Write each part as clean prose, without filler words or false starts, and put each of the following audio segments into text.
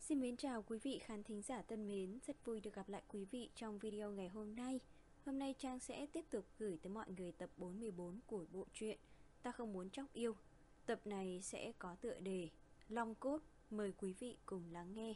Xin mến chào quý vị khán thính giả thân mến, rất vui được gặp lại quý vị trong video ngày hôm nay. Hôm nay Trang sẽ tiếp tục gửi tới mọi người tập 44 của bộ truyện Ta Không Muốn Chóc Yêu. Tập này sẽ có tựa đề Long Cốt, mời quý vị cùng lắng nghe.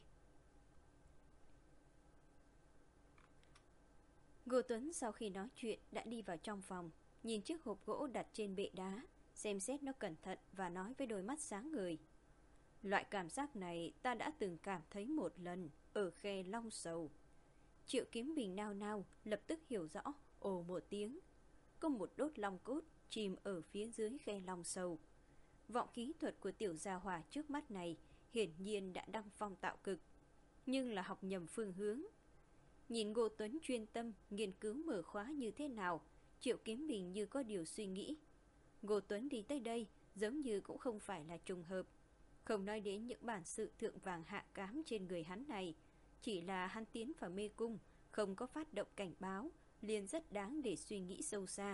Ngô Tuấn sau khi nói chuyện đã đi vào trong phòng, nhìn chiếc hộp gỗ đặt trên bệ đá, xem xét nó cẩn thận và nói với đôi mắt sáng ngời. Loại cảm giác này ta đã từng cảm thấy một lần ở khe Long Sầu. Triệu Kiếm Bình nao nao lập tức hiểu rõ, ồ một tiếng. Có một đốt long cốt chìm ở phía dưới khe Long Sầu. Vọng kỹ thuật của tiểu gia hỏa trước mắt này hiển nhiên đã đăng phong tạo cực, nhưng là học nhầm phương hướng. Nhìn Ngô Tuấn chuyên tâm nghiên cứu mở khóa như thế nào, Triệu Kiếm Bình như có điều suy nghĩ. Ngô Tuấn đi tới đây giống như cũng không phải là trùng hợp. Không nói đến những bản sự thượng vàng hạ cám trên người hắn này, chỉ là hắn tiến vào mê cung, không có phát động cảnh báo, liền rất đáng để suy nghĩ sâu xa.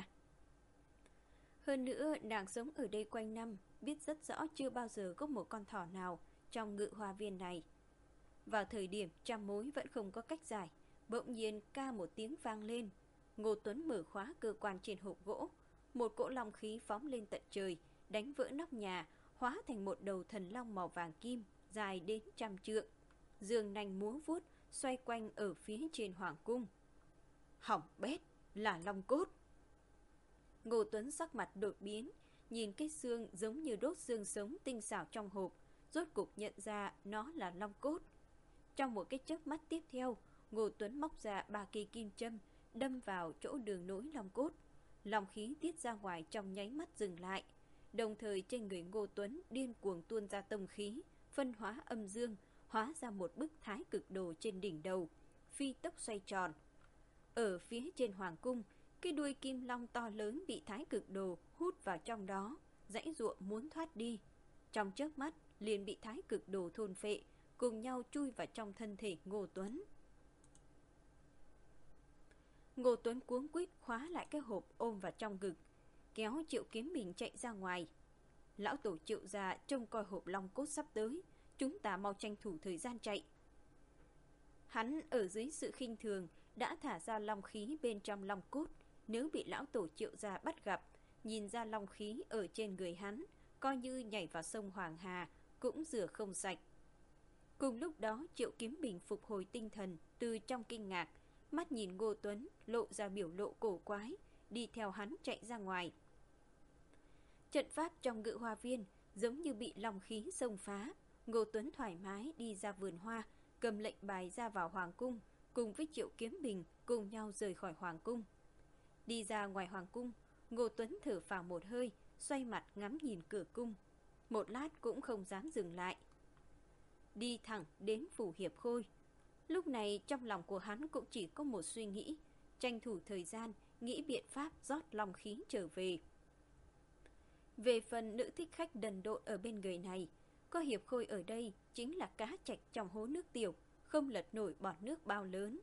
Hơn nữa, nàng sống ở đây quanh năm, biết rất rõ chưa bao giờ có một con thỏ nào trong ngự hoa viên này. Vào thời điểm trăm mối vẫn không có cách giải, bỗng nhiên ca một tiếng vang lên. Ngô Tuấn mở khóa cơ quan trên hộp gỗ, một cỗ long khí phóng lên tận trời, đánh vỡ nóc nhà, hóa thành một đầu thần long màu vàng kim, dài đến 100 trượng. Dương nanh múa vuốt, xoay quanh ở phía trên hoàng cung. Hỏng bét, là long cốt. Ngô Tuấn sắc mặt đột biến, nhìn cái xương giống như đốt xương sống tinh xảo trong hộp, rốt cục nhận ra nó là long cốt. Trong một cái chớp mắt tiếp theo, Ngô Tuấn móc ra 3 cây kim châm, đâm vào chỗ đường nối long cốt. Long khí tiết ra ngoài trong nháy mắt dừng lại. Đồng thời trên người Ngô Tuấn điên cuồng tuôn ra tông khí, phân hóa âm dương, hóa ra một bức thái cực đồ trên đỉnh đầu, phi tốc xoay tròn. Ở phía trên hoàng cung, cái đuôi kim long to lớn bị thái cực đồ hút vào trong đó, giãy giụa muốn thoát đi. Trong chớp mắt liền bị thái cực đồ thôn phệ, cùng nhau chui vào trong thân thể Ngô Tuấn. Ngô Tuấn cuống quýt khóa lại cái hộp ôm vào trong ngực, kéo Triệu Kiếm Bình chạy ra ngoài. Lão tổ Triệu gia trông coi hộp long cốt sắp tới, chúng ta mau tranh thủ thời gian chạy. Hắn ở dưới sự khinh thường đã thả ra long khí bên trong long cốt, nếu bị lão tổ Triệu gia bắt gặp, nhìn ra long khí ở trên người hắn, coi như nhảy vào sông Hoàng Hà cũng rửa không sạch. Cùng lúc đó Triệu Kiếm Bình phục hồi tinh thần từ trong kinh ngạc, mắt nhìn Ngô Tuấn lộ ra biểu lộ cổ quái, đi theo hắn chạy ra ngoài. Trận pháp trong ngự hoa viên giống như bị long khí xông phá. Ngô Tuấn thoải mái đi ra vườn hoa, cầm lệnh bài ra vào hoàng cung, cùng với Triệu Kiếm Bình cùng nhau rời khỏi hoàng cung. Đi ra ngoài hoàng cung, Ngô Tuấn thở phào một hơi, xoay mặt ngắm nhìn cửa cung. Một lát cũng không dám dừng lại, đi thẳng đến phủ Hiệp Khôi. Lúc này trong lòng của hắn cũng chỉ có một suy nghĩ, tranh thủ thời gian nghĩ biện pháp rót long khí trở về. Về phần nữ thích khách đần độn ở bên người này, có Hiệp Khôi ở đây chính là cá trạch trong hố nước tiểu, không lật nổi bọt nước bao lớn.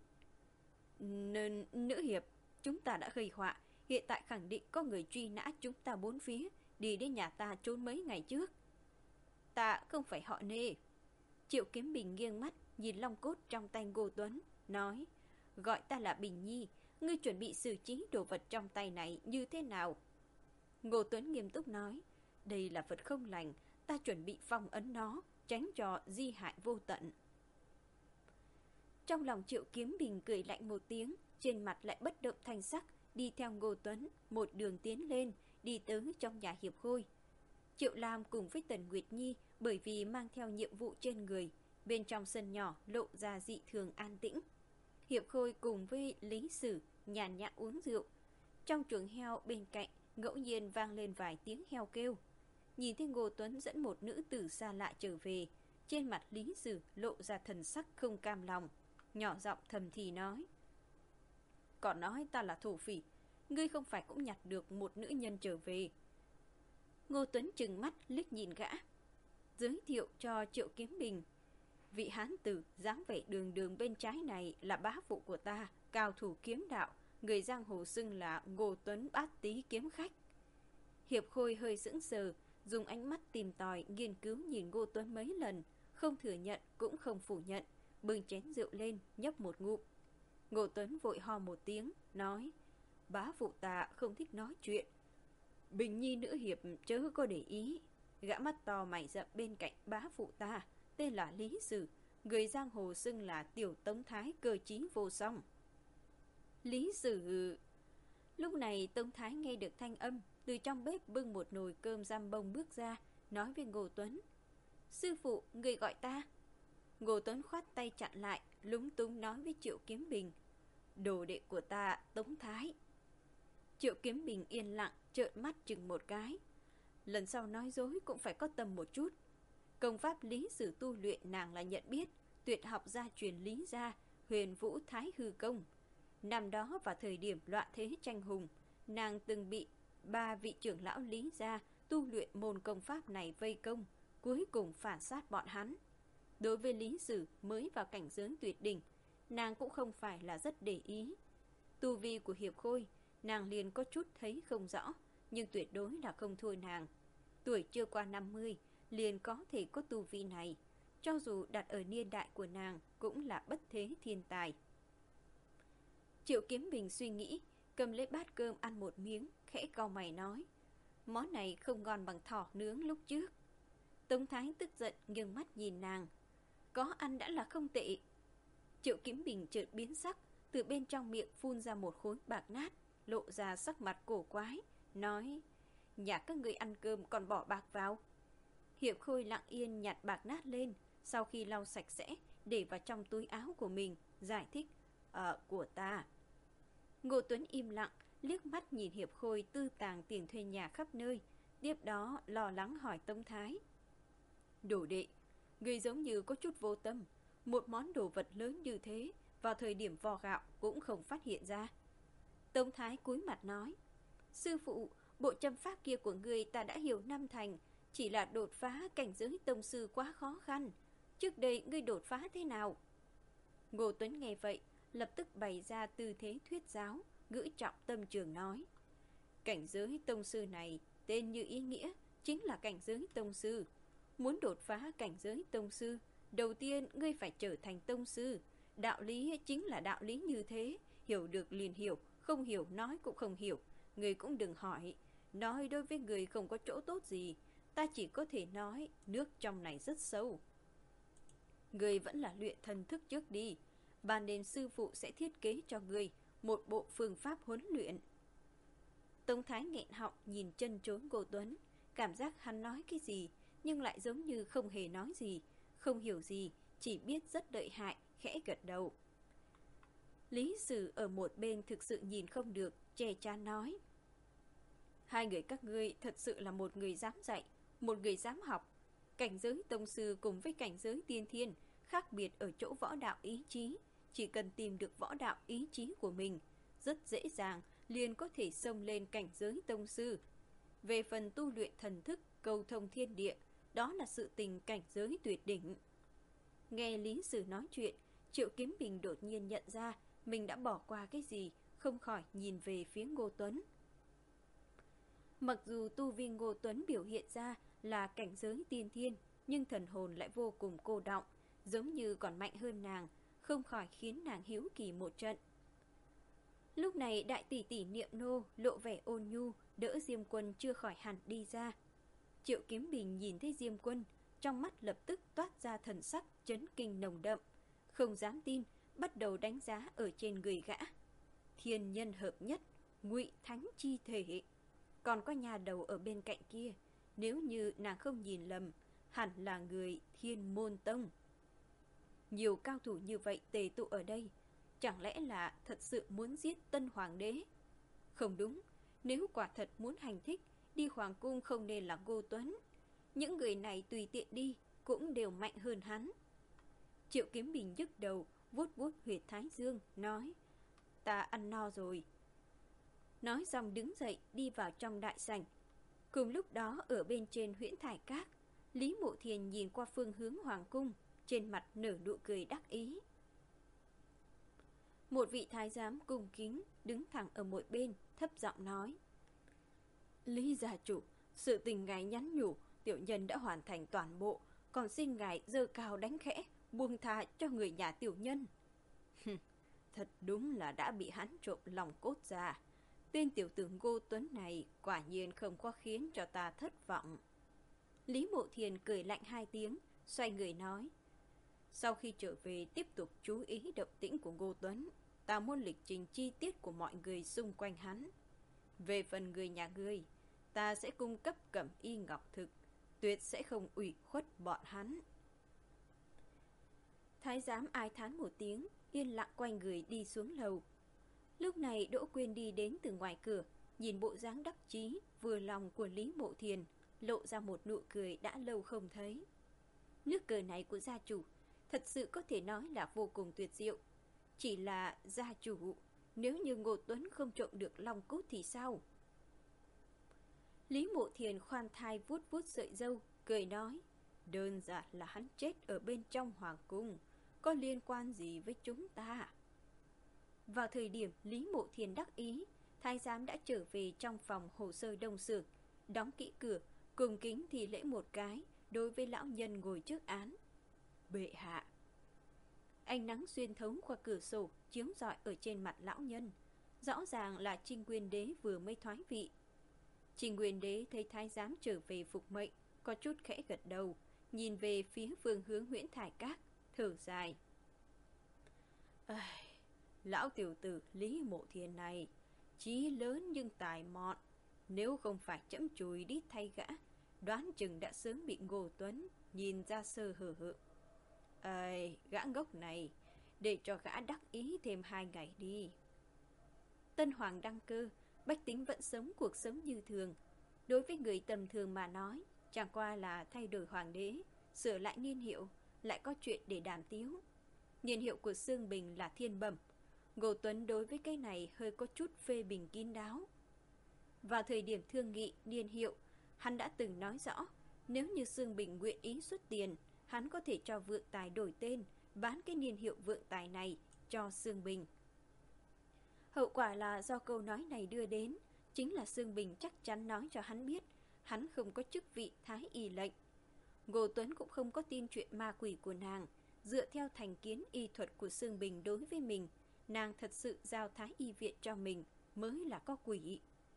Nữ hiệp, chúng ta đã gây họa, hiện tại khẳng định có người truy nã chúng ta bốn phía, đi đến nhà ta trốn mấy ngày trước. Ta không phải họ Nê. Triệu Kiếm Bình nghiêng mắt nhìn long cốt trong tay Ngô Tuấn, nói, gọi ta là Bình Nhi, ngươi chuẩn bị xử trí đồ vật trong tay này như thế nào? Ngô Tuấn nghiêm túc nói, đây là vật không lành, ta chuẩn bị phong ấn nó, tránh cho di hại vô tận. Trong lòng Triệu Kiếm Bình cười lạnh một tiếng, trên mặt lại bất động thanh sắc, đi theo Ngô Tuấn một đường tiến lên, đi tới trong nhà Hiệp Khôi. Triệu Lam cùng với Tần Nguyệt Nhi bởi vì mang theo nhiệm vụ trên người, bên trong sân nhỏ lộ ra dị thường an tĩnh. Hiệp Khôi cùng với Lý Sử nhàn nhã uống rượu. Trong chuồng heo bên cạnh ngẫu nhiên vang lên vài tiếng heo kêu. Nhìn thấy Ngô Tuấn dẫn một nữ tử xa lạ trở về, trên mặt Lý Sử lộ ra thần sắc không cam lòng, nhỏ giọng thầm thì nói, còn nói ta là thổ phỉ, ngươi không phải cũng nhặt được một nữ nhân trở về? Ngô Tuấn trừng mắt liếc nhìn gã, giới thiệu cho Triệu Kiếm Bình, vị hán tử dáng vẻ đường đường bên trái này là bá phụ của ta, cao thủ kiếm đạo, người giang hồ xưng là Ngô Tuấn Bát Tý kiếm khách. Hiệp Khôi hơi sững sờ, dùng ánh mắt tìm tòi nghiên cứu nhìn Ngô Tuấn mấy lần, không thừa nhận cũng không phủ nhận, bưng chén rượu lên, nhấp một ngụm. Ngô Tuấn vội ho một tiếng, nói: Bá phụ ta không thích nói chuyện. Bình nhi nữ hiệp chớ có để ý. Gã mắt to mày rậm bên cạnh bá phụ ta tên là Lý Sử, người giang hồ xưng là tiểu Tống Thái cơ trí vô song. Lý Sử. Lúc này Tống Thái nghe được thanh âm, từ trong bếp bưng một nồi cơm giam bông bước ra, nói với Ngô Tuấn: Sư phụ, người gọi ta. Ngô Tuấn khoát tay chặn lại, lúng túng nói với Triệu Kiếm Bình: Đồ đệ của ta, Tống Thái. Triệu Kiếm Bình yên lặng, trợn mắt chừng một cái. Lần sau nói dối cũng phải có tâm một chút. Công pháp Lý Sử tu luyện nàng là nhận biết, tuyệt học gia truyền Lý gia, Huyền Vũ Thái Hư Công. Năm đó vào thời điểm loạn thế tranh hùng, nàng từng bị 3 vị trưởng lão Lý gia tu luyện môn công pháp này vây công, cuối cùng phản sát bọn hắn. Đối với Lý Sử mới vào cảnh giới tuyệt đỉnh, nàng cũng không phải là rất để ý. Tu vi của Hiệp Khôi, nàng liền có chút thấy không rõ, nhưng tuyệt đối là không thua nàng. Tuổi chưa qua 50, liền có thể có tu vi này, cho dù đặt ở niên đại của nàng cũng là bất thế thiên tài. Triệu Kiếm Bình suy nghĩ, cầm lấy bát cơm ăn một miếng, khẽ cau mày nói: Món này không ngon bằng thỏ nướng lúc trước. Tống Thái tức giận nghiêng mắt nhìn nàng: Có ăn đã là không tệ. Triệu Kiếm Bình chợt biến sắc, từ bên trong miệng phun ra một khối bạc nát, lộ ra sắc mặt cổ quái, nói: Nhà các người ăn cơm còn bỏ bạc vào. Hiệp Khôi lặng yên nhặt bạc nát lên, sau khi lau sạch sẽ, để vào trong túi áo của mình, giải thích: Của ta. Ngô Tuấn im lặng, liếc mắt nhìn Hiệp Khôi tư tàng tiền thuê nhà khắp nơi, tiếp đó lo lắng hỏi Tống Thái: Đồ đệ, người giống như có chút vô tâm, một món đồ vật lớn như thế, vào thời điểm vo gạo cũng không phát hiện ra. Tống Thái cúi mặt nói: Sư phụ, bộ châm pháp kia của người ta đã hiểu năm thành, chỉ là đột phá cảnh giới tông sư quá khó khăn. Trước đây ngươi đột phá thế nào? Ngô Tuấn nghe vậy, lập tức bày ra tư thế thuyết giáo, ngữ trọng tâm trường nói: Cảnh giới tông sư này, tên như ý nghĩa, chính là cảnh giới tông sư. Muốn đột phá cảnh giới tông sư, đầu tiên ngươi phải trở thành tông sư. Đạo lý chính là đạo lý như thế, hiểu được liền hiểu, không hiểu nói cũng không hiểu. Người cũng đừng hỏi, nói đối với người không có chỗ tốt gì. Ta chỉ có thể nói nước trong này rất sâu. Người vẫn là luyện thần thức trước đi. Ban đêm sư phụ sẽ thiết kế cho người một bộ phương pháp huấn luyện. Tống Thái nghẹn họng nhìn chân chối Ngô Tuấn, cảm giác hắn nói cái gì nhưng lại giống như không hề nói gì, không hiểu gì, chỉ biết rất lợi hại, khẽ gật đầu. Lý Sử ở một bên thực sự nhìn không được, chè chán nói: Hai người các ngươi thật sự là một người dám dạy, một người dám học. Cảnh giới tông sư cùng với cảnh giới tiên thiên khác biệt ở chỗ võ đạo ý chí. Chỉ cần tìm được võ đạo ý chí của mình, rất dễ dàng liền có thể xông lên cảnh giới tông sư. Về phần tu luyện thần thức, cầu thông thiên địa, đó là sự tình cảnh giới tuyệt đỉnh. Nghe Lý Sử nói chuyện, Triệu Kiếm Bình đột nhiên nhận ra mình đã bỏ qua cái gì, không khỏi nhìn về phía Ngô Tuấn. Mặc dù tu vi Ngô Tuấn biểu hiện ra là cảnh giới tiên thiên, nhưng thần hồn lại vô cùng cô đọng, giống như còn mạnh hơn nàng, không khỏi khiến nàng hiếu kỳ một trận. Lúc này đại tỷ tỷ Niệm Nô lộ vẻ ôn nhu, đỡ Diêm Quân chưa khỏi hẳn đi ra. Triệu Kiếm Bình nhìn thấy Diêm Quân, trong mắt lập tức toát ra thần sắc chấn kinh nồng đậm, không dám tin, bắt đầu đánh giá ở trên người gã. Thiên nhân hợp nhất, ngụy thánh chi thể. Còn có nhà đầu ở bên cạnh kia, nếu như nàng không nhìn lầm, hẳn là người Thiên Môn Tông. Nhiều cao thủ như vậy tề tụ ở đây, chẳng lẽ là thật sự muốn giết Tân Hoàng đế? Không đúng, nếu quả thật muốn hành thích, đi Hoàng cung không nên là Ngô Tuấn. Những người này tùy tiện đi, cũng đều mạnh hơn hắn. Triệu Kiếm Bình nhức đầu, vuốt vuốt huyệt thái dương, nói: Ta ăn no rồi. Nói xong đứng dậy đi vào trong đại sảnh. Cùng lúc đó ở bên trên Huyễn Thải Các, Lý Mộ Thiền nhìn qua phương hướng Hoàng cung, trên mặt nở nụ cười đắc ý. Một vị thái giám cung kính đứng thẳng ở một bên, thấp giọng nói: Lý gia chủ, sự tình ngài nhắn nhủ, tiểu nhân đã hoàn thành toàn bộ, còn xin ngài giơ cao đánh khẽ, buông tha cho người nhà tiểu nhân. Thật đúng là đã bị hắn trộm lòng cốt ra. Tên tiểu tử Ngô Tuấn này quả nhiên không có khiến cho ta thất vọng. Lý Mộ Thiền cười lạnh 2 tiếng, xoay người nói. Sau khi trở về tiếp tục chú ý động tĩnh của Ngô Tuấn, ta muốn lịch trình chi tiết của mọi người xung quanh hắn. Về phần người nhà ngươi, ta sẽ cung cấp cẩm y ngọc thực, tuyệt sẽ không ủy khuất bọn hắn. Thái giám ai thán một tiếng, yên lặng quay người đi xuống lầu. Lúc này Đỗ Quyên đi đến từ ngoài cửa, nhìn bộ dáng đắc chí, vừa lòng của Lý Mộ Thiền, lộ ra một nụ cười đã lâu không thấy. Nước cờ này của gia chủ, thật sự có thể nói là vô cùng tuyệt diệu. Chỉ là gia chủ, nếu như Ngô Tuấn không trộm được long cốt thì sao? Lý Mộ Thiền khoan thai vuốt vuốt sợi râu, cười nói, đơn giản là hắn chết ở bên trong hoàng cung, có liên quan gì với chúng ta? Vào thời điểm Lý Mộ Thiền đắc ý, thái giám đã trở về trong phòng hồ sơ đông xưởng, đóng kỹ cửa, cùng kính thì lễ một cái đối với lão nhân ngồi trước án. Bệ hạ. Ánh nắng xuyên thấu qua cửa sổ chiếu rọi ở trên mặt lão nhân, rõ ràng là Trinh Nguyên Đế vừa mới thoái vị. Trinh Nguyên Đế thấy thái giám trở về phục mệnh, có chút khẽ gật đầu, nhìn về phía phương hướng Huyễn Thải Các, thở dài. Lão tiểu tử Lý Mộ Thiền này, chí lớn nhưng tài mọn, nếu không phải chẫm chùi đít thay gã, đoán chừng đã sớm bị Ngô Tuấn nhìn ra sơ hở. Gã ngốc này, để cho gã đắc ý thêm 2 ngày đi. Tân hoàng đăng cơ, bách tính vẫn sống cuộc sống như thường. Đối với người tầm thường mà nói, chẳng qua là thay đổi hoàng đế, sửa lại niên hiệu, lại có chuyện để đàm tiếu. Niên hiệu của Xương Bình là Thiên Bẩm. Ngô Tuấn đối với cái này hơi có chút phê bình kín đáo. Vào thời điểm thương nghị niên hiệu, hắn đã từng nói rõ, nếu như Xương Bình nguyện ý xuất tiền, hắn có thể cho Vượng Tài đổi tên, bán cái niên hiệu Vượng Tài này cho Xương Bình. Hậu quả là do câu nói này đưa đến, chính là Xương Bình chắc chắn nói cho hắn biết, hắn không có chức vị thái y lệnh. Ngô Tuấn cũng không có tin chuyện ma quỷ của nàng, dựa theo thành kiến y thuật của Xương Bình đối với mình, nàng thật sự giao thái y viện cho mình mới là có quỷ.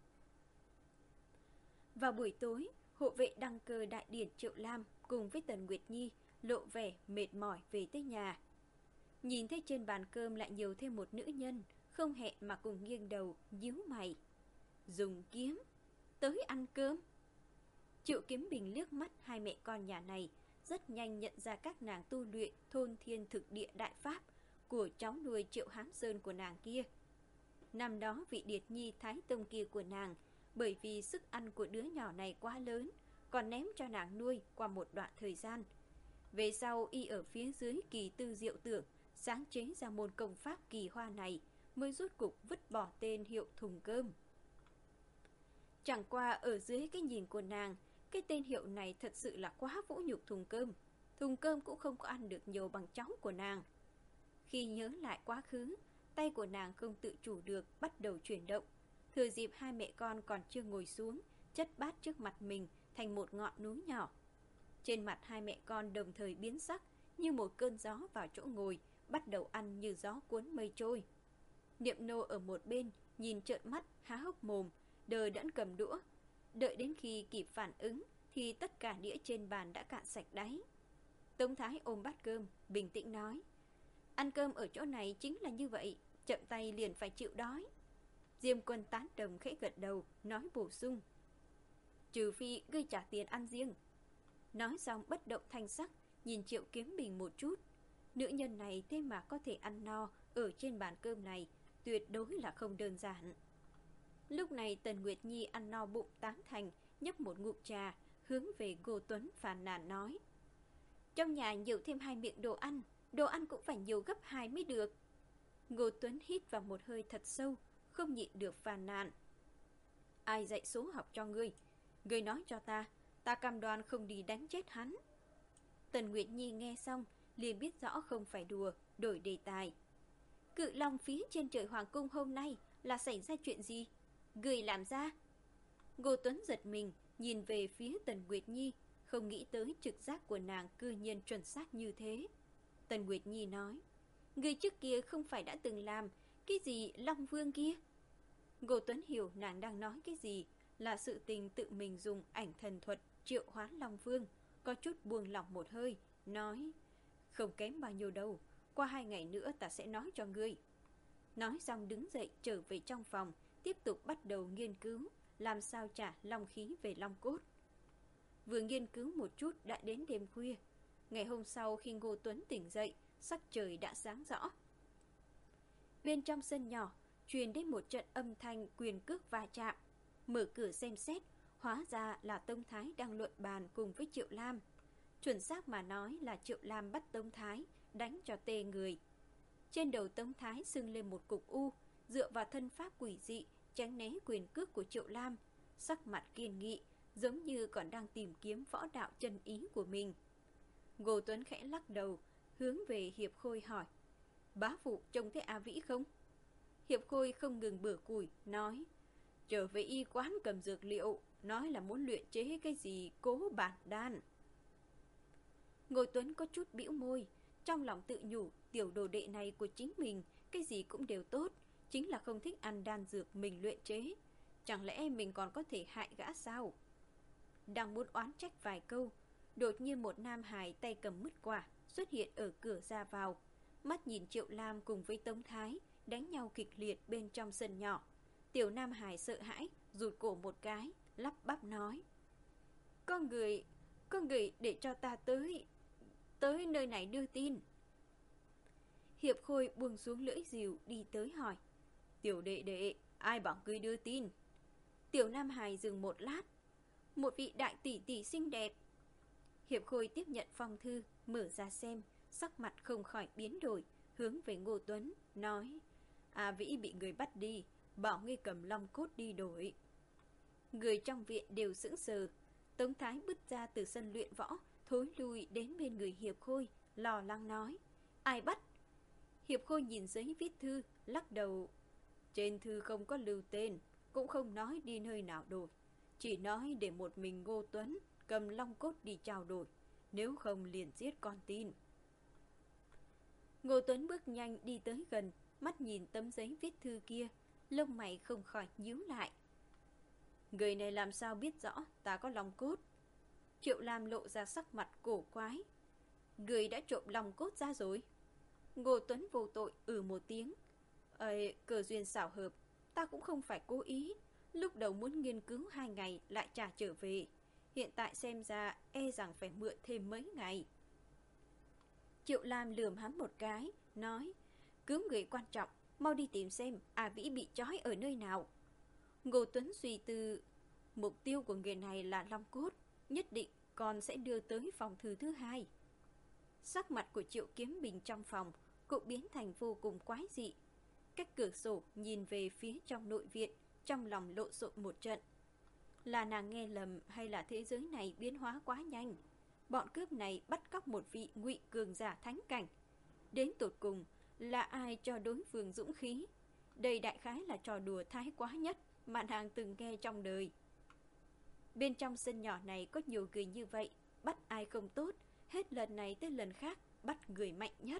Vào buổi tối, hộ vệ đăng cơ đại điển Triệu Lam cùng với Tần Nguyệt Nhi lộ vẻ mệt mỏi về tới nhà. Nhìn thấy trên bàn cơm lại nhiều thêm một nữ nhân, không hẹn mà cùng nghiêng đầu, nhíu mày. Dùng kiếm, tới ăn cơm. Triệu Kiếm Bình liếc mắt 2 mẹ con nhà này, rất nhanh nhận ra các nàng tu luyện thôn thiên thực địa đại pháp của cháu nuôi Triệu Hám Sơn của nàng kia. Năm đó vị Điệt Nhi Thái Tông kia của nàng, bởi vì sức ăn của đứa nhỏ này quá lớn, còn ném cho nàng nuôi qua một đoạn thời gian. Về sau y ở phía dưới kỳ tư diệu tưởng, sáng chế ra môn công pháp kỳ hoa này, mới rốt cục vứt bỏ tên hiệu thùng cơm. Chẳng qua ở dưới cái nhìn của nàng, cái tên hiệu này thật sự là quá vũ nhục thùng cơm. Thùng cơm cũng không có ăn được nhiều bằng cháu của nàng. Khi nhớ lại quá khứ, tay của nàng không tự chủ được bắt đầu chuyển động. Thừa dịp 2 mẹ con còn chưa ngồi xuống, chất bát trước mặt mình thành một ngọn núi nhỏ. Trên mặt 2 mẹ con đồng thời biến sắc, như một cơn gió vào chỗ ngồi, bắt đầu ăn như gió cuốn mây trôi. Niệm nô ở một bên, nhìn trợn mắt, há hốc mồm, đờ đẫn cầm đũa. Đợi đến khi kịp phản ứng, thì tất cả đĩa trên bàn đã cạn sạch đáy. Tống Thái ôm bát cơm, bình tĩnh nói, ăn cơm ở chỗ này chính là như vậy, chậm tay liền phải chịu đói. Diêm Quân tán đồng khẽ gật đầu, nói bổ sung, trừ phi ngươi trả tiền ăn riêng. Nói xong bất động thanh sắc, nhìn Triệu Kiếm Bình một chút. Nữ nhân này thế mà có thể ăn no ở trên bàn cơm này, tuyệt đối là không đơn giản. Lúc này Tần Nguyệt Nhi ăn no bụng tán thành, nhấp một ngụm trà, hướng về Ngô Tuấn phàn nàn nói, trong nhà nhiều thêm 2 miệng đồ ăn cũng phải nhiều gấp 2 mới được. Ngô Tuấn hít vào một hơi thật sâu, không nhịn được phàn nàn. Ai dạy số học cho ngươi? Ngươi nói cho ta cam đoan không đi đánh chết hắn. Tần Nguyệt Nhi nghe xong, liền biết rõ không phải đùa, đổi đề tài. Cự long phía trên trời hoàng cung hôm nay là xảy ra chuyện gì? Ngươi làm ra? Ngô Tuấn giật mình, nhìn về phía Tần Nguyệt Nhi, Không nghĩ tới trực giác của nàng cư nhiên chuẩn xác như thế. Tần Nguyệt Nhi nói, người trước kia không phải đã từng làm cái gì Long Vương kia? Ngô Tuấn hiểu nàng đang nói cái gì, là sự tình tự mình dùng ảnh thần thuật triệu hoán Long Vương, có chút buông lỏng một hơi, nói, không kém bao nhiêu đâu, qua 2 ngày nữa ta sẽ nói cho ngươi. Nói xong đứng dậy trở về trong phòng, tiếp tục bắt đầu nghiên cứu, làm sao trả long khí về long cốt. Vừa nghiên cứu một chút đã đến đêm khuya. Ngày hôm sau khi Ngô Tuấn tỉnh dậy, sắc trời đã sáng rõ. Bên trong sân nhỏ, truyền đến một trận âm thanh quyền cước va chạm. Mở cửa xem xét, hóa ra là Tông Thái đang luận bàn cùng với Triệu Lam. Chuẩn xác mà nói là Triệu Lam bắt Tông Thái, đánh cho tê người. Trên đầu Tông Thái sưng lên một cục u, dựa vào thân pháp quỷ dị, tránh né quyền cước của Triệu Lam. Sắc mặt kiên nghị, giống như còn đang tìm kiếm võ đạo chân ý của mình. Ngô Tuấn khẽ lắc đầu, hướng về Hiệp Khôi hỏi, bá phụ trông thấy A Vĩ không? Hiệp Khôi không ngừng bừa củi, nói, trở về y quán cầm dược liệu, nói là muốn luyện chế cái gì cố bản đan. Ngô Tuấn có chút bĩu môi, trong lòng tự nhủ, tiểu đồ đệ này của chính mình, cái gì cũng đều tốt, chính là không thích ăn đan dược mình luyện chế. Chẳng lẽ mình còn có thể hại gã sao? Đang muốn oán trách vài câu, đột nhiên một nam hài tay cầm mứt quả xuất hiện ở cửa ra vào, mắt nhìn Triệu Lam cùng với Tống Thái đánh nhau kịch liệt bên trong sân nhỏ. Tiểu nam hài sợ hãi, rụt cổ một cái, lắp bắp nói, có người để cho ta tới nơi này đưa tin. Hiệp Khôi buông xuống lưỡi rìu đi tới hỏi, tiểu đệ đệ, ai bảo ngươi đưa tin? Tiểu nam hài dừng một lát, một vị đại tỷ tỷ xinh đẹp. Hiệp Khôi tiếp nhận phong thư, mở ra xem, sắc mặt không khỏi biến đổi, hướng về Ngô Tuấn, nói, A Vĩ bị người bắt đi, bảo ngươi cầm long cốt đi đổi. Người trong viện đều sững sờ. Tống Thái bứt ra từ sân luyện võ, thối lui đến bên người Hiệp Khôi, lo lắng nói, ai bắt? Hiệp Khôi nhìn giấy viết thư, lắc đầu, trên thư không có lưu tên, cũng không nói đi nơi nào đổi, chỉ nói để một mình Ngô Tuấn cầm long cốt đi trao đổi, nếu không liền giết con tin. Ngô Tuấn bước nhanh đi tới gần, mắt nhìn tấm giấy viết thư kia, lông mày không khỏi nhíu lại. Người này làm sao biết rõ ta có long cốt? Triệu Lam lộ ra sắc mặt cổ quái. Người đã trộm long cốt ra rồi. Ngô Tuấn vô tội một tiếng. Cờ duyên xảo hợp, ta cũng không phải cố ý. Lúc đầu muốn nghiên cứu 2 ngày lại trả trở về. Hiện tại xem ra e rằng phải mượn thêm mấy ngày. Triệu Lam lườm hắn một cái, nói, cứu người quan trọng, mau đi tìm xem A Vĩ bị trói ở nơi nào. Ngô Tuấn suy tư, mục tiêu của người này là long cốt, nhất định con sẽ đưa tới phòng thư thứ 2. Sắc mặt của Triệu Kiếm Bình trong phòng cũng biến thành vô cùng quái dị. Cách cửa sổ nhìn về phía trong nội viện, trong lòng lộn xộn một trận. Là nàng nghe lầm hay là thế giới này biến hóa quá nhanh? Bọn cướp này bắt cóc một vị ngụy cường giả thánh cảnh. Đến tột cùng là ai cho đối phương dũng khí? Đây đại khái là trò đùa thái quá nhất mà nàng từng nghe trong đời. Bên trong sân nhỏ này có nhiều người như vậy, bắt ai không tốt, hết lần này tới lần khác bắt người mạnh nhất.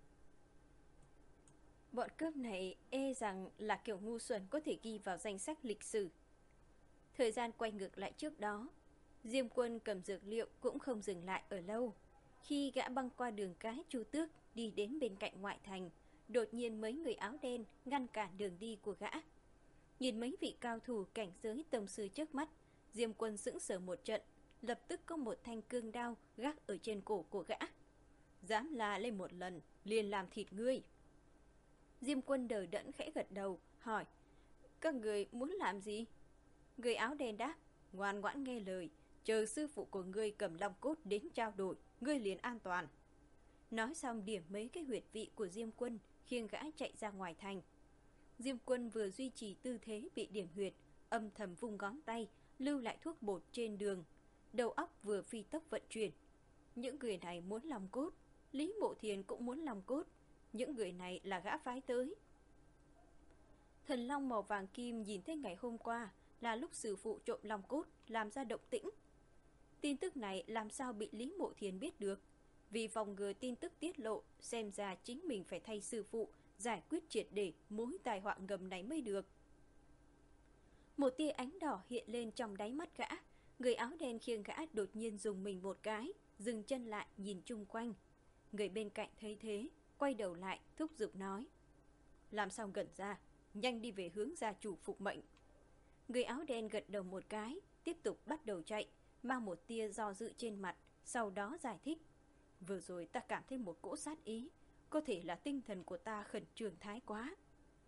Bọn cướp này e rằng là kiểu ngu xuẩn có thể ghi vào danh sách lịch sử. Thời gian quay ngược lại trước đó, Diêm Quân cầm dược liệu cũng không dừng lại ở lâu. Khi gã băng qua đường cái Chu Tước đi đến bên cạnh ngoại thành, đột nhiên mấy người áo đen ngăn cản đường đi của gã. Nhìn mấy vị cao thủ cảnh giới tông sư trước mắt, Diêm Quân sững sờ một trận, lập tức có một thanh cương đao gác ở trên cổ của gã. Dám la lên một lần, liền làm thịt ngươi. Diêm Quân đờ đẫn khẽ gật đầu, hỏi, các người muốn làm gì? Người áo đen đáp, ngoan ngoãn nghe lời, chờ sư phụ của ngươi cầm long cốt đến trao đổi, ngươi liền an toàn. Nói xong điểm mấy cái huyệt vị của Diêm Quân, khiêng gã chạy ra ngoài thành. Diêm Quân vừa duy trì tư thế bị điểm huyệt, âm thầm vung ngón tay, lưu lại thuốc bột trên đường. Đầu óc vừa phi tốc vận chuyển. Những người này muốn long cốt, Lý Mộ Thiền cũng muốn long cốt. Những người này là gã phái tới. Thần long màu vàng kim nhìn thấy ngày hôm qua là lúc sư phụ trộm long cốt làm ra động tĩnh. Tin tức này làm sao bị Lý Mộ Thiền biết được? Vì phòng ngừa tin tức tiết lộ, xem ra chính mình phải thay sư phụ giải quyết triệt để mối tai họa ngầm này mới được. Một tia ánh đỏ hiện lên trong đáy mắt gã. Người áo đen khiêng gã đột nhiên dùng mình một cái, dừng chân lại nhìn chung quanh. Người bên cạnh thấy thế, quay đầu lại thúc giục nói: làm sao ngẩn ra, nhanh đi về hướng gia chủ phục mệnh. Người áo đen gật đầu một cái, tiếp tục bắt đầu chạy, mang một tia do dự trên mặt, sau đó giải thích: vừa rồi ta cảm thấy một cỗ sát ý, có thể là tinh thần của ta khẩn trương thái quá.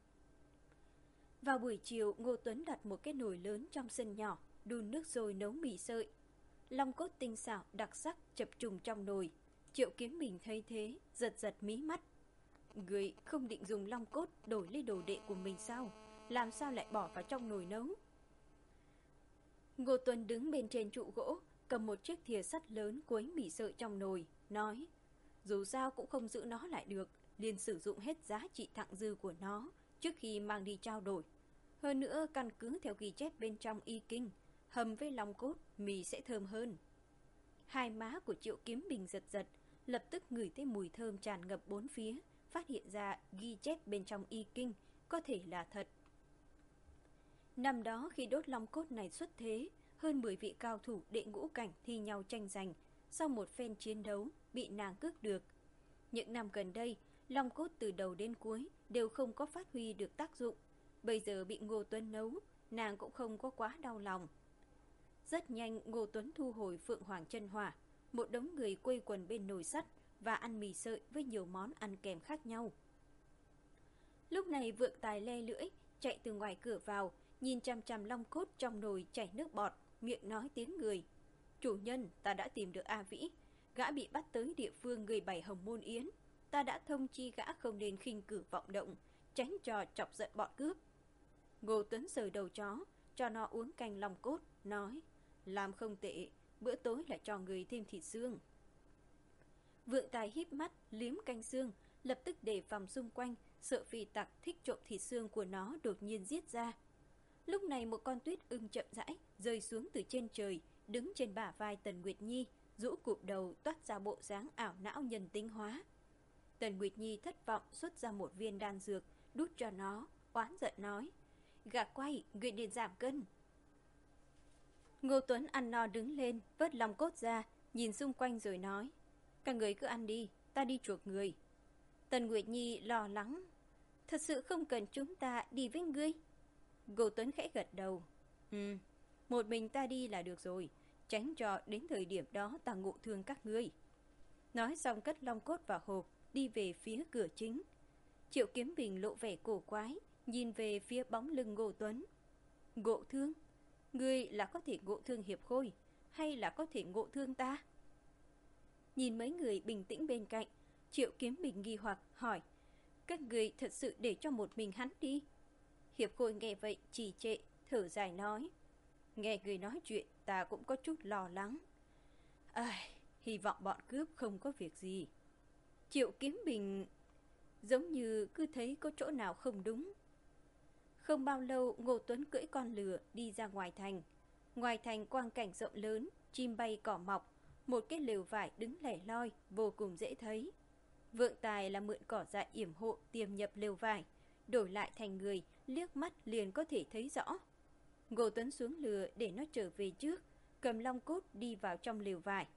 Vào buổi chiều, Ngô Tuấn đặt một cái nồi lớn trong sân nhỏ, đun nước sôi nấu mì sợi. Long cốt tinh xảo đặc sắc chập trùng trong nồi. Triệu Kiếm Bình thấy thế, giật giật mí mắt. Người không định dùng long cốt đổi lấy đồ đệ của mình sao? Làm sao lại bỏ vào trong nồi nấu? Ngô Tuấn đứng bên trên trụ gỗ, cầm một chiếc thìa sắt lớn quấy mì sợi trong nồi, nói: dù sao cũng không giữ nó lại được, liền sử dụng hết giá trị thặng dư của nó trước khi mang đi trao đổi. Hơn nữa, căn cứ theo ghi chép bên trong y kinh, hầm với long cốt, mì sẽ thơm hơn. Hai má của Triệu Kiếm Bình giật giật, lập tức ngửi thấy mùi thơm tràn ngập bốn phía, phát hiện ra ghi chép bên trong y kinh có thể là thật. Năm đó khi đốt long cốt này xuất thế, hơn 10 vị cao thủ đệ ngũ cảnh thi nhau tranh giành, sau một phen chiến đấu bị nàng cướp được. Những năm gần đây, long cốt từ đầu đến cuối đều không có phát huy được tác dụng. Bây giờ bị Ngô Tuấn nấu, nàng cũng không có quá đau lòng. Rất nhanh, Ngô Tuấn thu hồi Phượng Hoàng chân hỏa, một đống người quây quần bên nồi sắt và ăn mì sợi với nhiều món ăn kèm khác nhau. Lúc này Vượng Tài le lưỡi chạy từ ngoài cửa vào, nhìn chằm chằm long cốt trong nồi chảy nước bọt, miệng nói tiếng người: chủ nhân, ta đã tìm được A Vĩ, gã bị bắt tới địa phương người Bảy Hồng Môn Yến. Ta đã thông chi gã không nên khinh cử vọng động, tránh trò chọc giận bọn cướp. Ngô Tuấn sờ đầu chó, cho nó uống canh long cốt, nói: làm không tệ, bữa tối lại cho người thêm thịt xương. Vượng Tài híp mắt liếm canh xương, lập tức đề phòng xung quanh, sợ phi tặc thích trộm thịt xương của nó đột nhiên giết ra. Lúc này một con tuyết ưng chậm rãi rơi xuống từ trên trời, đứng trên bả vai Tần Nguyệt Nhi, rũ cụp đầu toát ra bộ dáng ảo não nhân tính hóa. Tần Nguyệt Nhi thất vọng xuất ra một viên đan dược, đút cho nó, oán giận nói: gà quay, người nên giảm cân. Ngô Tuấn ăn no đứng lên, vớt long cốt ra, nhìn xung quanh rồi nói: các người cứ ăn đi, ta đi chuộc người. Tần Nguyệt Nhi lo lắng: thật sự không cần chúng ta đi với ngươi? Ngô Tuấn khẽ gật đầu: một mình ta đi là được rồi, tránh cho đến thời điểm đó ta ngộ thương các ngươi. Nói xong cất long cốt vào hộp, đi về phía cửa chính. Triệu Kiếm Bình lộ vẻ cổ quái, nhìn về phía bóng lưng Ngô Tuấn. Ngộ thương? Ngươi là có thể ngộ thương Hiệp Khôi, hay là có thể ngộ thương ta? Nhìn mấy người bình tĩnh bên cạnh, Triệu Kiếm Bình nghi hoặc hỏi: các người thật sự để cho một mình hắn đi? Hiệp Khôi nghe vậy trì trệ, thở dài nói: nghe người nói chuyện ta cũng có chút lo lắng. Hy vọng bọn cướp không có việc gì. Triệu Kiếm Bình giống như cứ thấy có chỗ nào không đúng. Không bao lâu, Ngô Tuấn cưỡi con lừa đi ra ngoài thành. Ngoài thành quang cảnh rộng lớn, chim bay cỏ mọc, một cái lều vải đứng lẻ loi, vô cùng dễ thấy. Vượng Tài là mượn cỏ dại yểm hộ tiềm nhập lều vải, đổi lại thành người, liếc mắt liền có thể thấy rõ. Ngô Tuấn xuống lừa để nó trở về trước, cầm long cốt đi vào trong lều vải.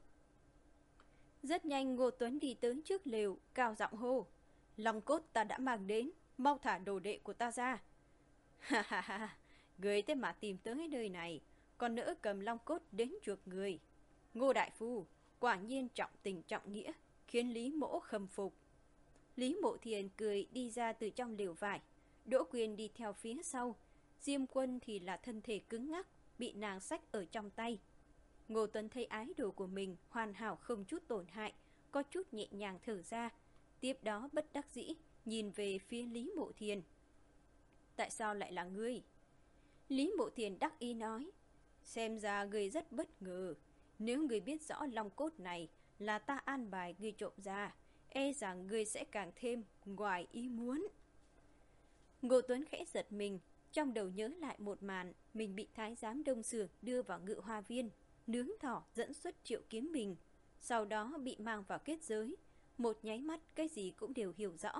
Rất nhanh Ngô Tuấn đi tới trước lều, cao giọng hô: long cốt ta đã mang đến, mau thả đồ đệ của ta ra. Ha ha ha, người thế mà tìm tới nơi này, còn nỡ cầm long cốt đến chuộc người. Ngô đại phu, quả nhiên trọng tình trọng nghĩa, khiến Lý Mỗ khâm phục. Lý Mộ Thiền cười đi ra từ trong lều vải, Đỗ Quyên đi theo phía sau, Diêm Quân thì là thân thể cứng ngắc, bị nàng xách ở trong tay. Ngô Tuấn thấy ái đồ của mình hoàn hảo không chút tổn hại, có chút nhẹ nhàng thở ra, tiếp đó bất đắc dĩ nhìn về phía Lý Mộ Thiền. Tại sao lại là ngươi? Lý Mộ Thiền đắc ý nói: xem ra ngươi rất bất ngờ. Nếu ngươi biết rõ long cốt này là ta an bài ngươi trộm ra, e rằng ngươi sẽ càng thêm ngoài ý muốn. Ngô Tuấn khẽ giật mình, trong đầu nhớ lại một màn mình bị thái giám Đông Sưởng đưa vào Ngự Hoa Viên. nướng thỏ dẫn xuất Triệu Kiến Bình, sau đó bị mang vào kết giới, một nháy mắt cái gì cũng đều hiểu rõ.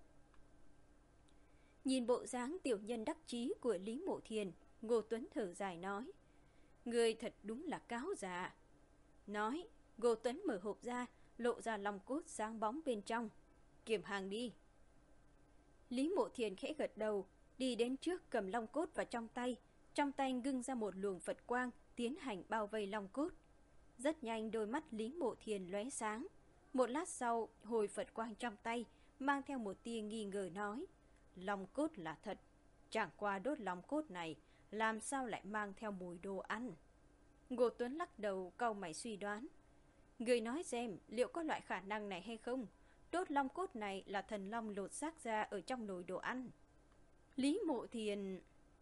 Nhìn bộ dáng tiểu nhân đắc chí của Lý Mộ Thiền, Ngô Tuấn thở dài nói, người thật đúng là cáo già. Nói, Ngô Tuấn mở hộp ra, lộ ra lòng cốt sáng bóng bên trong. Kiểm hàng đi. Lý Mộ Thiền khẽ gật đầu, đi đến trước cầm long cốt vào trong tay ngưng ra một luồng Phật quang, tiến hành bao vây long cốt. Rất nhanh đôi mắt Lý Mộ Thiền lóe sáng. Một lát sau, hồi Phật quang trong tay, mang theo một tia nghi ngờ nói, long cốt là thật, chẳng qua đốt long cốt này, làm sao lại mang theo mùi đồ ăn? Ngô Tuấn lắc đầu cau mày suy đoán. Người nói xem liệu có loại khả năng này hay không? Đốt long cốt này là thần long lột xác ra ở trong nồi đồ ăn. Lý Mộ Thiền...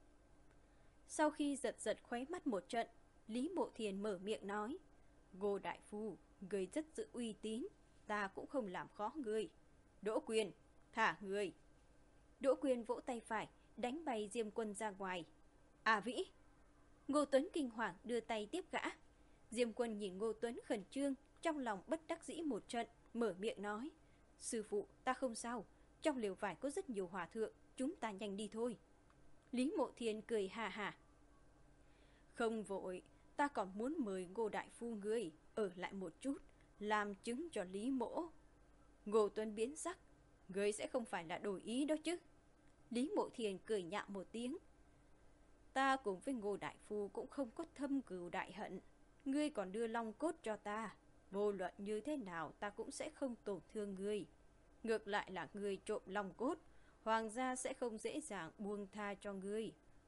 Sau khi giật giật khóe mắt một trận, Lý Mộ Thiền mở miệng nói, Ngô đại phu, người rất giữ uy tín, ta cũng không làm khó người. Đỗ Quyền, thả người. Đỗ Quyền vỗ tay phải, đánh bay Diêm Quân ra ngoài. À Vĩ! Ngô Tuấn kinh hoàng đưa tay tiếp gã. Diêm Quân nhìn Ngô Tuấn khẩn trương, trong lòng bất đắc dĩ một trận, mở miệng nói, sư phụ, ta không sao, trong lều vải có rất nhiều hòa thượng, chúng ta nhanh đi thôi. Lý Mộ Thiền cười hà hà. Không vội, ta còn muốn mời Ngô đại phu ngươi ở lại một chút, làm chứng cho Lý Mỗ. Ngô Tuấn biến sắc, ngươi sẽ không phải là đổi ý đó chứ? Lý Mộ Thiền cười nhạo một tiếng. Ta cùng với Ngô đại phu cũng không có thâm cừu đại hận, ngươi còn đưa long cốt cho ta, vô luận như thế nào ta cũng sẽ không tổn thương ngươi. Ngược lại là ngươi trộm long cốt, hoàng gia sẽ không dễ dàng buông tha cho ngươi.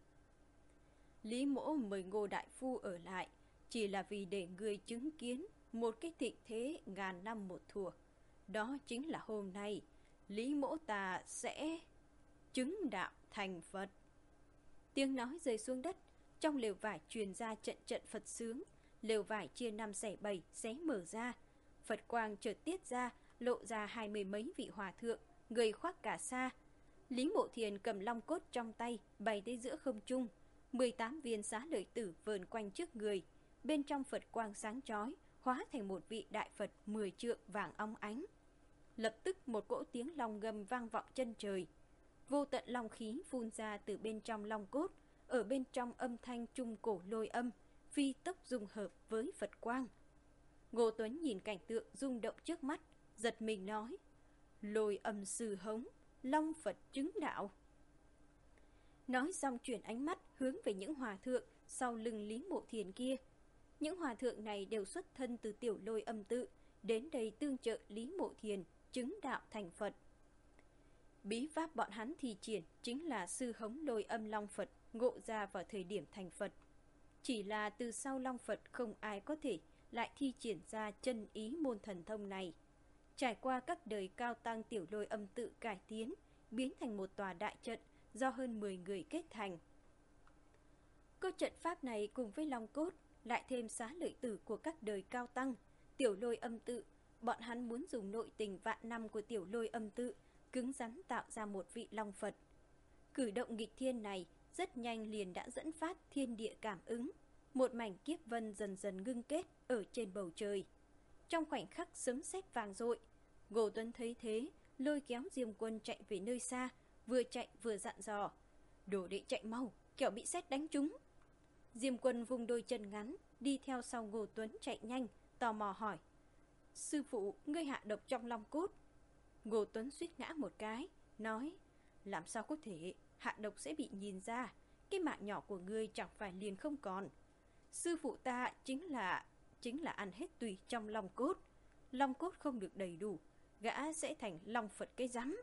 Lý Mỗ mời Ngô đại phu ở lại, chỉ là vì để ngươi chứng kiến một cái thịnh thế ngàn năm một thuở. Đó chính là hôm nay, Lý Mỗ ta sẽ chứng đạo thành Phật. Tiếng nói rơi xuống đất, trong lều vải truyền ra trận trận Phật sướng. Lều vải chia 5 xẻ 7 xé mở ra, Phật quang chợt tiết ra, lộ ra 20 mấy vị hòa thượng, người khoác cả sa. Lý Mộ Thiền cầm long cốt trong tay, bay tới giữa không trung. 18 viên xá lợi tử vờn quanh trước người, bên trong Phật quang sáng chói, hóa thành một vị đại Phật 10 trượng vàng óng ánh. Lập tức một cỗ tiếng long gầm vang vọng chân trời. Vô tận long khí phun ra từ bên trong long cốt, ở bên trong âm thanh trung cổ lôi âm, phi tốc dung hợp với Phật quang. Ngô Tuấn nhìn cảnh tượng rung động trước mắt, giật mình nói, lôi âm sư hống, long Phật chứng đạo. Nói xong chuyển ánh mắt hướng về những hòa thượng sau lưng Lý Mộ Thiền kia. Những hòa thượng này đều xuất thân từ tiểu lôi âm tự, đến đây tương trợ Lý Mộ Thiền chứng đạo thành Phật. Bí pháp bọn hắn thi triển chính là sư hống lôi âm long Phật ngộ ra vào thời điểm thành Phật. Chỉ là từ sau long Phật không ai có thể lại thi triển ra chân ý môn thần thông này. Trải qua các đời cao tăng tiểu lôi âm tự cải tiến, biến thành một tòa đại trận do hơn 10 người kết thành. Câu trận pháp này cùng với long cốt, lại thêm xá lợi tử của các đời cao tăng, tiểu lôi âm tự, bọn hắn muốn dùng nội tình vạn năm của tiểu lôi âm tự, cứng rắn tạo ra một vị long Phật. Cử động nghịch thiên này rất nhanh liền đã dẫn phát thiên địa cảm ứng. Một mảnh kiếp vân dần dần ngưng kết ở trên bầu trời. Trong khoảnh khắc sấm sét vang dội, Ngô Tuấn thấy thế, lôi kéo Diêm Quân chạy về nơi xa, vừa chạy vừa dặn dò, đồ đệ chạy mau, kẻo bị sét đánh trúng. Diêm Quân vung đôi chân ngắn, đi theo sau Ngô Tuấn chạy nhanh, tò mò hỏi, sư phụ, ngươi hạ độc trong long cốt. Ngô Tuấn suýt ngã một cái, nói, làm sao có thể, hạ độc sẽ bị nhìn ra, cái mạng nhỏ của ngươi chẳng phải liền không còn. Sư phụ ta chính là ăn hết tùy trong long cốt không được đầy đủ, gã sẽ thành long Phật cái rắm.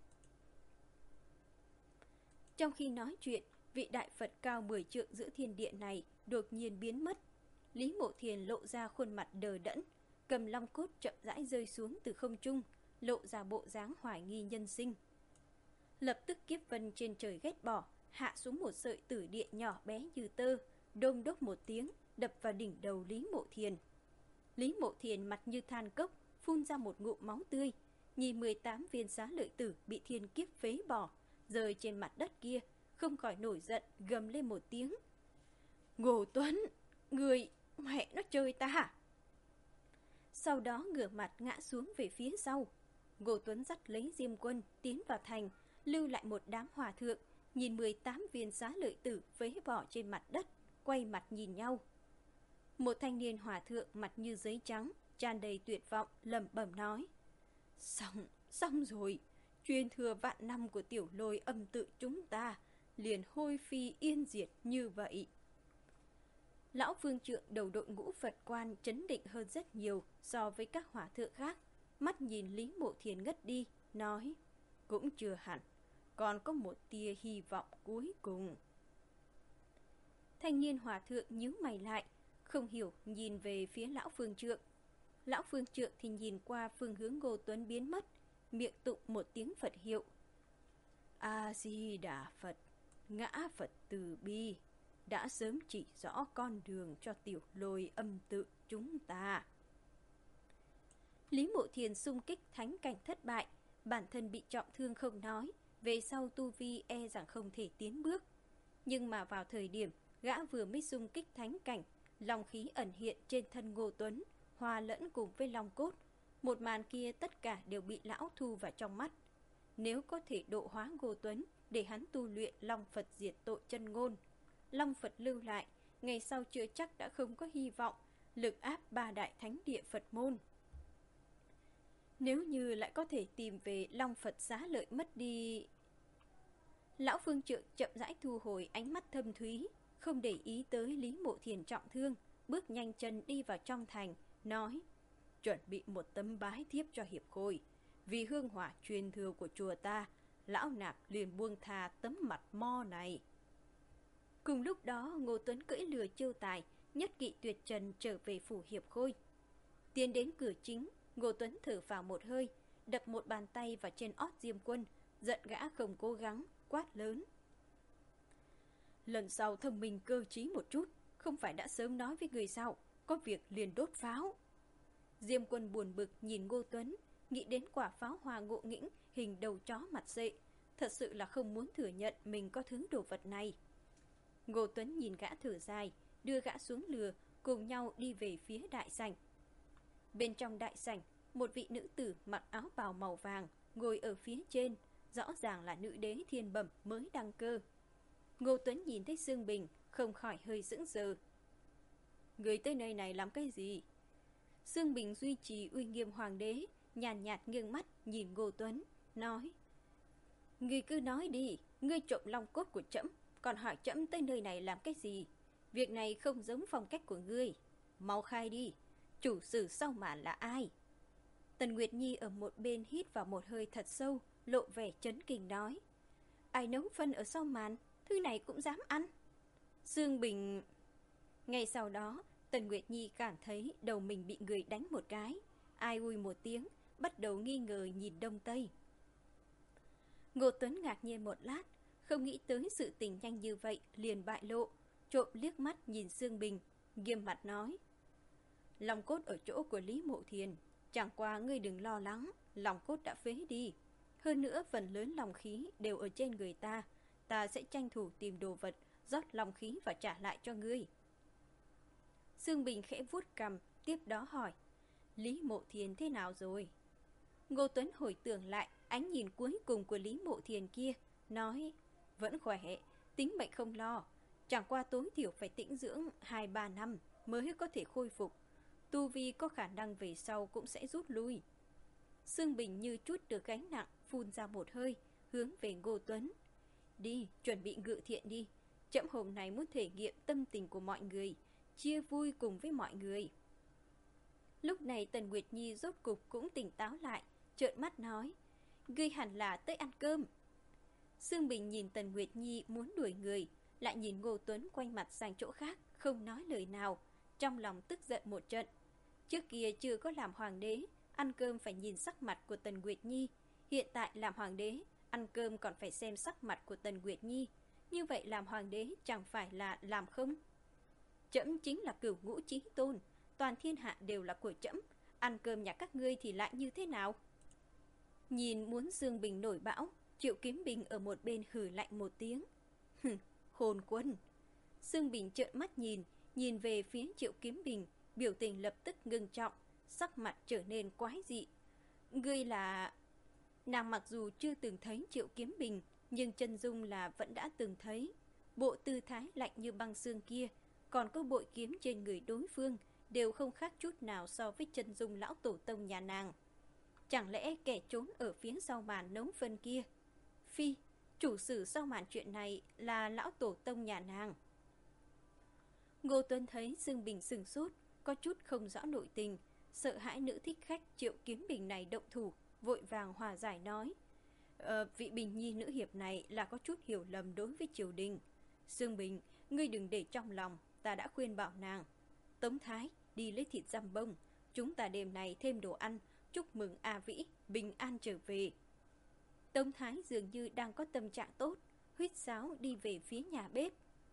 Trong khi nói chuyện, vị đại Phật cao 10 trượng giữa thiên địa này đột nhiên biến mất. Lý Mộ Thiền lộ ra khuôn mặt đờ đẫn, cầm long cốt chậm rãi rơi xuống từ không trung, lộ ra bộ dáng hoài nghi nhân sinh. Lập tức kiếp vân trên trời ghét bỏ, hạ xuống một sợi tử địa nhỏ bé như tơ, đôm đốt một tiếng, đập vào đỉnh đầu Lý Mộ Thiền. Lý Mộ Thiền mặt như than cốc, phun ra một ngụm máu tươi, nhìn 18 viên xá lợi tử bị thiên kiếp phế bỏ, rơi trên mặt đất kia, không khỏi nổi giận, gầm lên một tiếng. Ngô Tuấn, người Mẹ nó chơi ta! Sau đó ngửa mặt ngã xuống về phía sau. Ngô Tuấn dắt lấy Diêm Quân tiến vào thành, lưu lại một đám hòa thượng, nhìn 18 viên xá lợi tử phế bỏ trên mặt đất, quay mặt nhìn nhau. Một thanh niên hòa thượng mặt như giấy trắng, tràn đầy tuyệt vọng, lẩm bẩm nói: Xong rồi, truyền thừa vạn năm của Tiểu Lôi âm tự chúng ta liền hôi phi yên diệt như vậy. Lão phương trượng đầu đội ngũ Phật quan trấn định hơn rất nhiều so với các hòa thượng khác, mắt nhìn Lý Mộ Thiền ngất đi, nói: Cũng chưa hẳn, còn có một tia hy vọng cuối cùng. Thanh niên hòa thượng nhíu mày lại, không hiểu nhìn về phía lão phương trượng. Lão phương trượng thì nhìn qua phương hướng Ngô Tuấn biến mất, miệng tụng một tiếng Phật hiệu: A-di-đà Phật, ngã Phật từ bi, đã sớm chỉ rõ con đường cho Tiểu Lôi âm tự chúng ta. Lý Mộ Thiền xung kích thánh cảnh thất bại, bản thân bị trọng thương không nói, về sau tu vi e rằng không thể tiến bước. Nhưng mà vào thời điểm gã vừa mới xung kích thánh cảnh, long khí ẩn hiện trên thân Ngô Tuấn, hòa lẫn cùng với long cốt. Một màn kia tất cả đều bị lão thu vào trong mắt. Nếu có thể độ hóa Ngô Tuấn để hắn tu luyện Long Phật diệt tội chân ngôn, Long Phật lưu lại, ngày sau chưa chắc đã không có hy vọng lực áp 3 đại thánh địa Phật môn. Nếu như lại có thể tìm về Long Phật xá lợi mất đi... Lão phương trượng chậm rãi thu hồi ánh mắt thâm thúy, không để ý tới Lý Mộ Thiền trọng thương, bước nhanh chân đi vào trong thành, nói: Chuẩn bị một tấm bái thiếp cho Hiệp Khôi. Vì hương hỏa truyền thừa của chùa ta, lão nạp liền buông tha tấm mặt mo này. Cùng lúc đó, Ngô Tuấn cưỡi lừa chiêu tài, nhất kỵ tuyệt trần trở về phủ Hiệp Khôi. Tiến đến cửa chính, Ngô Tuấn thở phào một hơi, đập một bàn tay vào trên ót Diêm Quân, giận gã không cố gắng, quát lớn: Lần sau thông minh cơ trí một chút, không phải đã sớm nói với người sao, có việc liền đốt pháo. Diêm Quân buồn bực nhìn Ngô Tuấn, nghĩ đến quả pháo hoa ngộ nghĩnh hình đầu chó mặt sệ, thật sự là không muốn thừa nhận mình có thứ đồ vật này. Ngô Tuấn nhìn gã thở dài, đưa gã xuống lừa, cùng nhau đi về phía đại sảnh. Bên trong đại sảnh, một vị nữ tử mặc áo bào màu vàng ngồi ở phía trên, rõ ràng là nữ đế Thiên Bẩm mới đăng cơ. Ngô Tuấn nhìn thấy Sương Bình, không khỏi hơi sững sờ. Người tới nơi này làm cái gì? Sương Bình duy trì uy nghiêm hoàng đế, nhàn nhạt nghiêng mắt nhìn Ngô Tuấn, nói: Ngươi cứ nói đi, ngươi trộm long cốt của trẫm, còn hỏi trẫm tới nơi này làm cái gì? Việc này không giống phong cách của ngươi. Mau khai đi, chủ sử sau màn là ai? Tần Nguyệt Nhi ở một bên hít vào một hơi thật sâu, lộ vẻ chấn kinh nói: Ai nấu phân ở sau màn, thứ này cũng dám ăn? Sương Bình... Ngay sau đó, Tần Nguyệt Nhi cảm thấy đầu mình bị người đánh một cái. Ai ui một tiếng, bắt đầu nghi ngờ nhìn đông tây. Ngô Tuấn ngạc nhiên một lát, không nghĩ tới sự tình nhanh như vậy liền bại lộ, trộm liếc mắt nhìn Sương Bình, nghiêm mặt nói: Long cốt ở chỗ của Lý Mộ Thiền, chẳng qua ngươi đừng lo lắng, long cốt đã phế đi. Hơn nữa phần lớn long khí đều ở trên người ta, ta sẽ tranh thủ tìm đồ vật, rót long khí và trả lại cho ngươi. Sương Bình khẽ vuốt cằm, tiếp đó hỏi: Lý Mộ Thiền thế nào rồi? Ngô Tuấn hồi tưởng lại ánh nhìn cuối cùng của Lý Mộ Thiền kia, nói: Vẫn khỏe, tính mệnh không lo, chẳng qua tối thiểu phải tĩnh dưỡng 2-3 năm mới có thể khôi phục. Tu vi có khả năng về sau cũng sẽ rút lui. Sương Bình như chút được gánh nặng, phun ra một hơi, hướng về Ngô Tuấn: Đi, chuẩn bị ngự thiện đi. Trẫm hôm nay muốn thể nghiệm tâm tình của mọi người, chia vui cùng với mọi người. Lúc này Tần Nguyệt Nhi rốt cục cũng tỉnh táo lại, trợn mắt nói: Ngươi hẳn là tới ăn cơm. Sương Bình nhìn Tần Nguyệt Nhi muốn đuổi người, lại nhìn Ngô Tuấn quay mặt sang chỗ khác, không nói lời nào, trong lòng tức giận một trận. Trước kia chưa có làm hoàng đế, ăn cơm phải nhìn sắc mặt của Tần Nguyệt Nhi. Hiện tại làm hoàng đế, ăn cơm còn phải xem sắc mặt của Tần Nguyệt Nhi. Như vậy làm hoàng đế chẳng phải là làm không? Trẫm chính là cửu ngũ chí tôn, toàn thiên hạ đều là của trẫm, ăn cơm nhà các ngươi thì lại như thế nào? Nhìn muốn Sương Bình nổi bão, Triệu Kiếm Bình ở một bên hừ lạnh một tiếng: Hồn quân. Sương Bình trợn mắt nhìn nhìn về phía Triệu Kiếm Bình, biểu tình lập tức ngưng trọng, sắc mặt trở nên quái dị. Ngươi là... Nàng mặc dù chưa từng thấy Triệu Kiếm Bình, nhưng chân dung là vẫn đã từng thấy. Bộ tư thái lạnh như băng xương kia, còn có bội kiếm trên người đối phương, đều không khác chút nào so với chân dung lão tổ tông nhà nàng. Chẳng lẽ kẻ trốn ở phía sau màn nấu phân kia? Phi, chủ sử sau màn chuyện này là lão tổ tông nhà nàng. Ngô Tuấn thấy Dương Bình sừng sốt, có chút không rõ nội tình, sợ hãi nữ thích khách Triệu Kiếm Bình này động thủ, vội vàng hòa giải nói. Vị Bình Nhi nữ hiệp này là có chút hiểu lầm đối với triều đình. Dương Bình, ngươi đừng để trong lòng, ta đã khuyên bảo nàng. Tống Thái, đi lấy thịt dăm bông, chúng ta đêm này thêm đồ ăn, chúc mừng A Vĩ bình an trở về. Tống Thái dường như đang có tâm trạng tốt, huýt sáo đi về phía nhà bếp.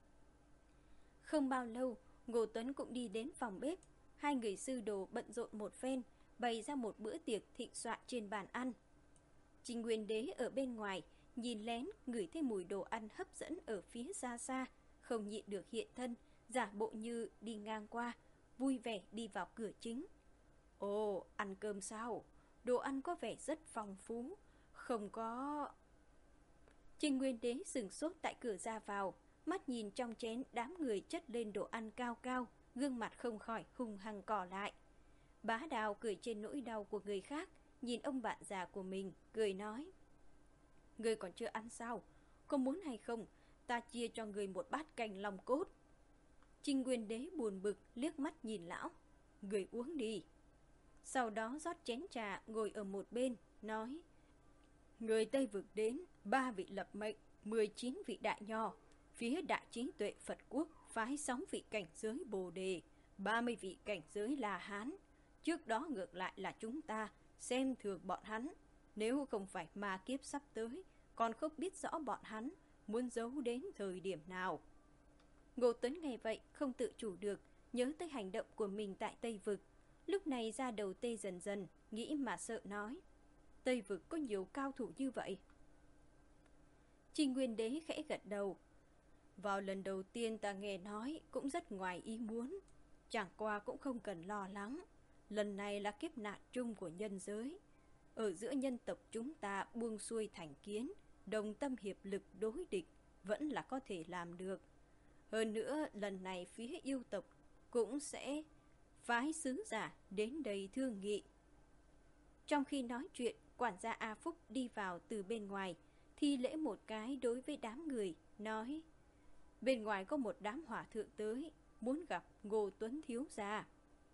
Không bao lâu, Ngô Tuấn cũng đi đến phòng bếp. Hai người sư đồ bận rộn một phen, bày ra một bữa tiệc thịnh soạn trên bàn ăn. Trình Nguyên Đế ở bên ngoài, nhìn lén, ngửi thấy mùi đồ ăn hấp dẫn ở phía xa xa, không nhịn được hiện thân, giả bộ như đi ngang qua, vui vẻ đi vào cửa chính. Ồ, ăn cơm sao? Đồ ăn có vẻ rất phong phú, không có... Trình Nguyên Đế sửng sốt tại cửa ra vào, mắt nhìn trong chén đám người chất lên đồ ăn cao cao, gương mặt không khỏi hung hăng cỏ lại. Bá Đào cười trên nỗi đau của người khác, nhìn ông bạn già của mình, cười nói. Ngươi còn chưa ăn sao? Có muốn hay không? Ta chia cho ngươi một bát canh lòng cốt. Trình Nguyên Đế buồn bực liếc mắt nhìn lão. Ngươi uống đi. Sau đó rót chén trà ngồi ở một bên, nói. Người Tây Vực đến, 3 vị lập mệnh, 19 vị đại nho. Phía đại trí tuệ Phật quốc phái 6 vị cảnh giới Bồ Đề, 30 vị cảnh giới La Hán. Trước đó ngược lại là chúng ta xem thường bọn hắn. Nếu không phải ma kiếp sắp tới, còn không biết rõ bọn hắn muốn giấu đến thời điểm nào. Ngô Tuấn nghe vậy không tự chủ được, nhớ tới hành động của mình tại Tây Vực. Lúc này ra đầu tê dần dần, nghĩ mà sợ nói. Tây Vực có nhiều cao thủ như vậy. Trình Nguyên Đế khẽ gật đầu. Vào lần đầu tiên ta nghe nói cũng rất ngoài ý muốn. Chẳng qua cũng không cần lo lắng. Lần này là kiếp nạn chung của nhân giới. Ở giữa nhân tộc chúng ta buông xuôi thành kiến, đồng tâm hiệp lực đối địch, vẫn là có thể làm được. Hơn nữa, lần này phía yêu tộc cũng sẽ phái sứ giả đến đây thương nghị. Trong khi nói chuyện, quản gia A Phúc đi vào từ bên ngoài, thi lễ một cái đối với đám người, nói. Bên ngoài có một đám hỏa thượng tới, muốn gặp Ngô Tuấn thiếu gia.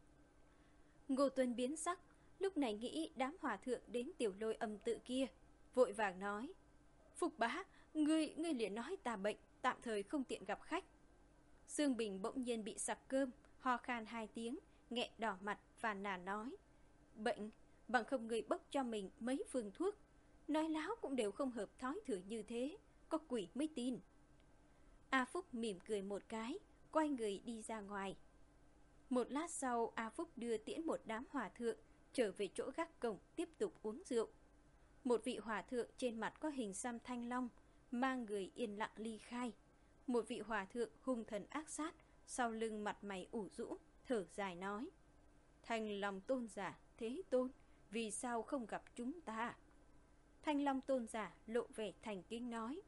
Ngô Tuấn biến sắc, lúc này nghĩ đám hòa thượng đến Tiểu Lôi Âm tự kia, vội vàng nói. Phục bá, ngươi liền nói ta bệnh, tạm thời không tiện gặp khách. Dương Bình bỗng nhiên bị sặc cơm, ho khan 2 tiếng, nghẹn đỏ mặt phàn nàn nói. Bệnh, bằng không ngươi bốc cho mình mấy phương thuốc. Nói láo cũng đều không hợp thói thừa như thế, có quỷ mới tin. A Phúc mỉm cười một cái, quay người đi ra ngoài. Một lát sau, A Phúc đưa tiễn một đám hòa thượng trở về chỗ gác cổng tiếp tục uống rượu. Một vị hòa thượng trên mặt có hình xăm thanh long, mang người yên lặng ly khai. Một vị hòa thượng hung thần ác sát, sau lưng mặt mày ủ rũ, thở dài nói. Thanh Long tôn giả, Thế Tôn, vì sao không gặp chúng ta? Thanh Long tôn giả lộ vẻ thành kính nói.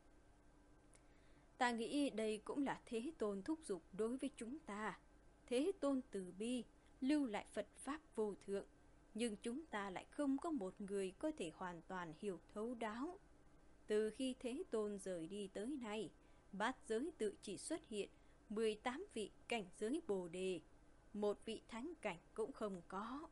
Ta nghĩ đây cũng là Thế Tôn thúc giục đối với chúng ta. Thế Tôn từ bi, lưu lại Phật Pháp vô thượng, nhưng chúng ta lại không có một người có thể hoàn toàn hiểu thấu đáo. Từ khi Thế Tôn rời đi tới nay, bát giới tự chỉ xuất hiện 18 vị cảnh giới Bồ Đề, một vị thánh cảnh cũng không có.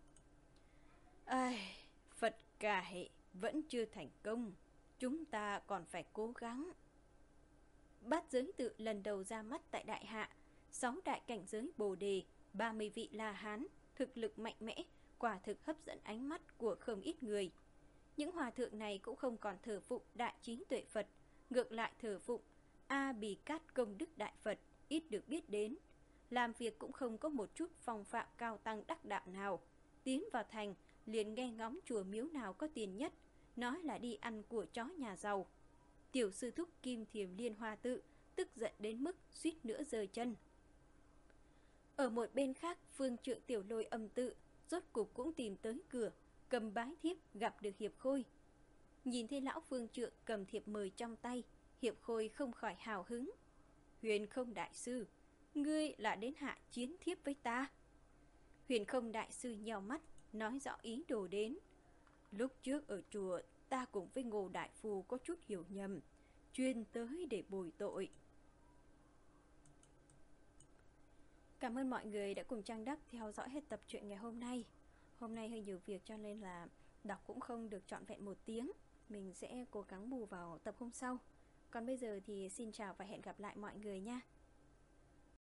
Phật cả hệ vẫn chưa thành công, chúng ta còn phải cố gắng. Bát giới tự lần đầu ra mắt tại Đại Hạ, 6 đại cảnh giới Bồ Đề, 30 vị La Hán, thực lực mạnh mẽ, quả thực hấp dẫn ánh mắt của không ít người. Những hòa thượng này cũng không còn thờ phụng Đại Trí Tuệ Phật, ngược lại thờ phụng A Bì Cát Công Đức Đại Phật, ít được biết đến. Làm việc cũng không có một chút phong phạm cao tăng đắc đạo nào. Tiến vào thành, liền nghe ngóng chùa miếu nào có tiền nhất, nói là đi ăn của chó nhà giàu. Tiểu sư thúc Kim Thiềm Liên Hoa Tự tức giận đến mức suýt nữa rơi chân. Ở một bên khác, Phương Trượng Tiểu Lôi âm tự rốt cục cũng tìm tới cửa, cầm bái thiếp gặp được Hiệp Khôi. Nhìn thấy lão Phương Trượng cầm thiệp mời trong tay, Hiệp Khôi không khỏi hào hứng. Huyền Không đại sư, ngươi là đến hạ chiến thiếp với ta? Huyền Không đại sư nheo mắt, nói rõ ý đồ đến. Lúc trước ở chùa, ta cùng với Ngô đại phu có chút hiểu nhầm, chuyên tới để bồi tội. Cảm ơn mọi người đã cùng Trang Đắc theo dõi hết tập truyện ngày hôm nay. Hôm nay hơi nhiều việc cho nên là đọc cũng không được trọn vẹn 1 tiếng. Mình sẽ cố gắng bù vào tập hôm sau. Còn bây giờ thì xin chào và hẹn gặp lại mọi người nha.